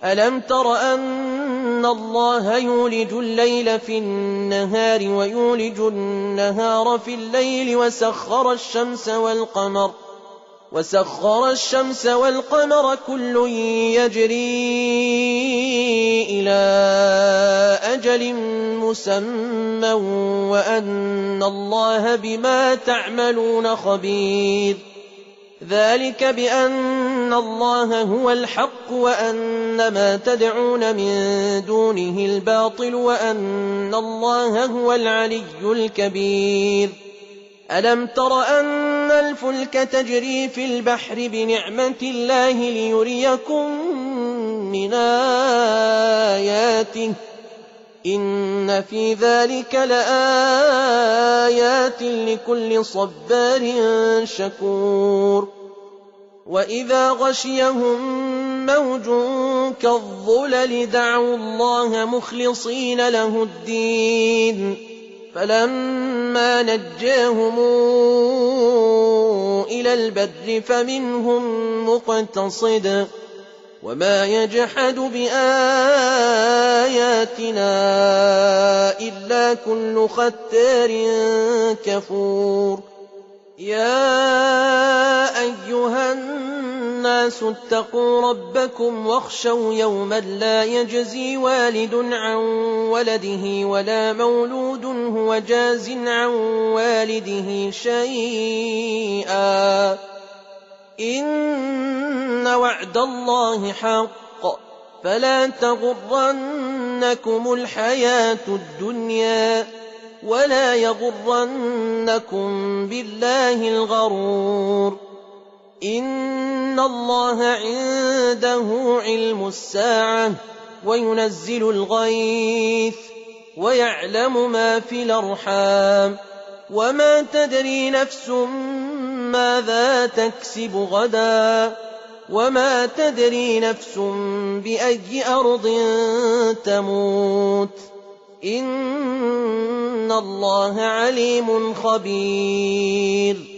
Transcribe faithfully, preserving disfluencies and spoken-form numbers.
ألم تر أن الله يولج الليل في النهار ويولج النهار في الليل وسخر الشمس والقمر وسخر الشمس والقمر كل يجري إلى أجل مسمى وأن الله بما تعملون خبير ذلك بأن الله هو الحق وأن ما تدعون من دونه الباطل وأن الله هو العلي الكبير ألم تر أن الفلك تجري في البحر بنعمة الله ليريكم من آياته إن في ذلك لآيات لكل صبار شكور وإذا غشيهم موج كالظلل دعوا الله مخلصين له الدين فلما نجاهم إلى البر فمنهم مقتصد وما يجحد بآياتنا إلا كل ختار كفور يا أيها الناس اتقوا ربكم واخشوا يوما لا يجزي والد عن ولده ولا مولود هو جاز عن والده شيئا إن وعد الله حق فلا تغرنكم الحياة الدنيا ولا يغرنكم بالله الغرور إن الله عنده علم الساعة وينزل الغيث ويعلم ما في الأرحام وما تدري نفس ماذا تكسب غدا وما تدري نفس بأي أرض تموت إن الله عليم خبير